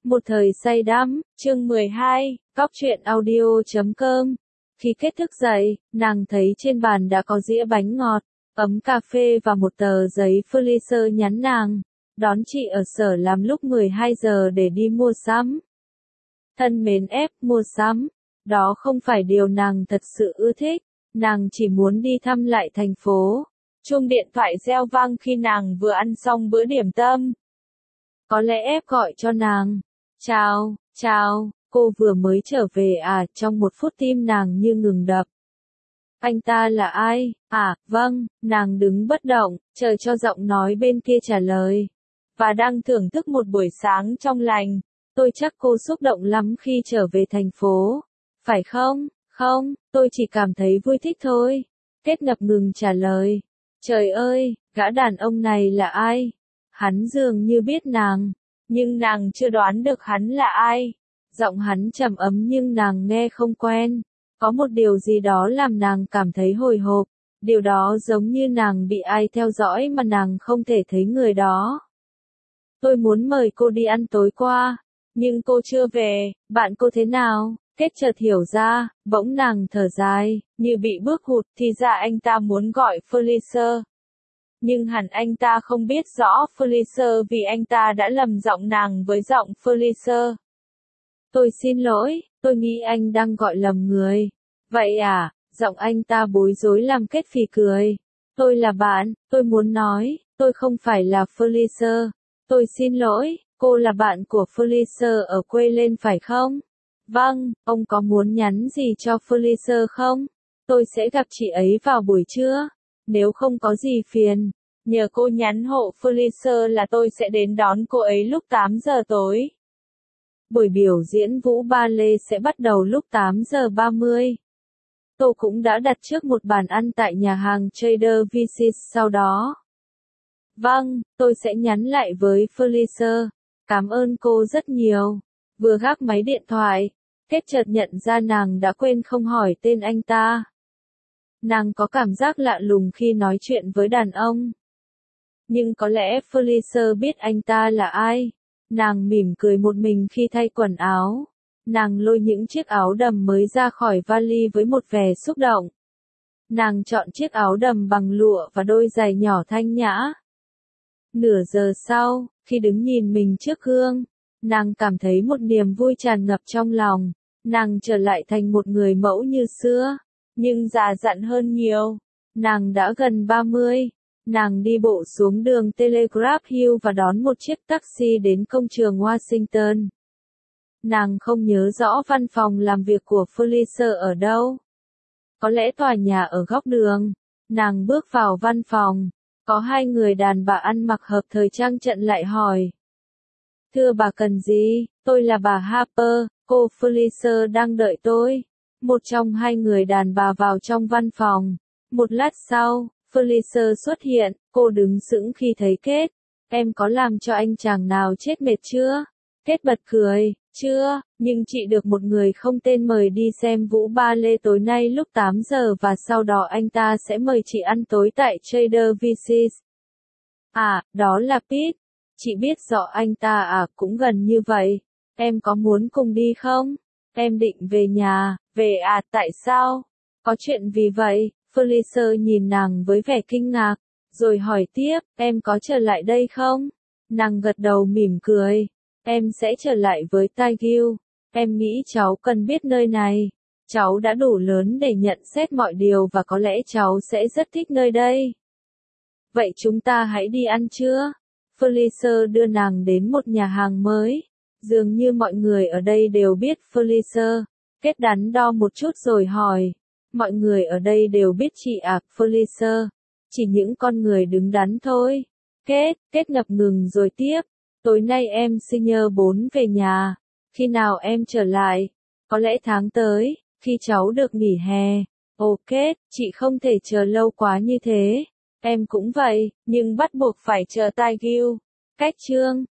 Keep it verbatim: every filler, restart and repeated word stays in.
Một thời say đắm, chương mười hai, góc truyện audio chấm com. Khi kết thức dậy, nàng thấy trên bàn đã có dĩa bánh ngọt, ấm cà phê và một tờ giấy Felice nhắn nàng, đón chị ở sở làm lúc mười hai giờ để đi mua sắm. Thân mến ép mua sắm, đó không phải điều nàng thật sự ưa thích, nàng chỉ muốn đi thăm lại thành phố. Chuông điện thoại reo vang khi nàng vừa ăn xong bữa điểm tâm. Có lẽ ép gọi cho nàng. Chào, chào, cô vừa mới trở về à? Trong một phút tim nàng như ngừng đập. Anh ta là ai? À, vâng, nàng đứng bất động, chờ cho giọng nói bên kia trả lời. Và đang thưởng thức một buổi sáng trong lành. Tôi chắc cô xúc động lắm khi trở về thành phố. Phải không? Không, tôi chỉ cảm thấy vui thích thôi. Kết ngập ngừng trả lời. Trời ơi, gã đàn ông này là ai? Hắn dường như biết nàng, nhưng nàng chưa đoán được hắn là ai. Giọng hắn trầm ấm nhưng nàng nghe không quen. Có một điều gì đó làm nàng cảm thấy hồi hộp. Điều đó giống như nàng bị ai theo dõi mà nàng không thể thấy người đó. Tôi muốn mời cô đi ăn tối qua, nhưng cô chưa về. Bạn cô thế nào? Kết chợt hiểu ra, bỗng nàng thở dài, như bị bước hụt. Thì ra anh ta muốn gọi Felice. Nhưng hẳn anh ta không biết rõ Felice vì anh ta đã lầm giọng nàng với giọng Felice. Tôi xin lỗi, tôi nghĩ anh đang gọi lầm người. Vậy à? Giọng anh ta bối rối làm Kết phì cười. Tôi là bạn, tôi muốn nói, tôi không phải là Felice. Tôi xin lỗi, cô là bạn của Felice ở quê lên phải không? Vâng, ông có muốn nhắn gì cho Felice không? Tôi sẽ gặp chị ấy vào buổi trưa. Nếu không có gì phiền, nhờ cô nhắn hộ Felice là tôi sẽ đến đón cô ấy lúc tám giờ tối. Buổi biểu diễn vũ ba lê sẽ bắt đầu lúc tám giờ ba mươi. Tôi cũng đã đặt trước một bàn ăn tại nhà hàng Trader Vic's sau đó. Vâng, tôi sẽ nhắn lại với Felice. Cảm ơn cô rất nhiều. Vừa gác máy điện thoại, Kết chợt nhận ra nàng đã quên không hỏi tên anh ta. Nàng có cảm giác lạ lùng khi nói chuyện với đàn ông. Nhưng có lẽ Felice biết anh ta là ai. Nàng mỉm cười một mình khi thay quần áo. Nàng lôi những chiếc áo đầm mới ra khỏi vali với một vẻ xúc động. Nàng chọn chiếc áo đầm bằng lụa và đôi giày nhỏ thanh nhã. Nửa giờ sau, khi đứng nhìn mình trước gương, nàng cảm thấy một niềm vui tràn ngập trong lòng. Nàng trở lại thành một người mẫu như xưa, nhưng già dặn hơn nhiều. Nàng đã gần ba mươi. Nàng đi bộ xuống đường Telegraph Hill và đón một chiếc taxi đến công trường Washington. Nàng không nhớ rõ văn phòng làm việc của Felice ở đâu. Có lẽ tòa nhà ở góc đường. Nàng bước vào văn phòng. Có hai người đàn bà ăn mặc hợp thời trang chặn lại hỏi. Thưa bà cần gì? Tôi là bà Harper, cô Felice đang đợi tôi. Một trong hai người đàn bà vào trong văn phòng. Một lát sau, Felice xuất hiện, cô đứng sững khi thấy Kết. Em có làm cho anh chàng nào chết mệt chưa? Kết bật cười, chưa, nhưng chị được một người không tên mời đi xem vũ ba lê tối nay lúc tám giờ và sau đó anh ta sẽ mời chị ăn tối tại Trader Vic's. À, đó là Pete. Chị biết rõ anh ta à, cũng gần như vậy. Em có muốn cùng đi không? Em định về nhà. Về à, tại sao? Có chuyện gì vậy? Felice nhìn nàng với vẻ kinh ngạc, rồi hỏi tiếp, em có trở lại đây không? Nàng gật đầu mỉm cười. Em sẽ trở lại với Tigil. Em nghĩ cháu cần biết nơi này. Cháu đã đủ lớn để nhận xét mọi điều và có lẽ cháu sẽ rất thích nơi đây. Vậy chúng ta hãy đi ăn trưa. Felice đưa nàng đến một nhà hàng mới. Dường như mọi người ở đây đều biết Felice. Kết đắn đo một chút rồi hỏi. Mọi người ở đây đều biết chị à, Felice. Chỉ những con người đứng đắn thôi. Kết, Kết ngập ngừng rồi tiếp. Tối nay em senior bốn về nhà. Khi nào em trở lại? Có lẽ tháng tới, khi cháu được nghỉ hè. Ồ Kết, chị không thể chờ lâu quá như thế. Em cũng vậy, nhưng bắt buộc phải chờ Tigil. Cách chương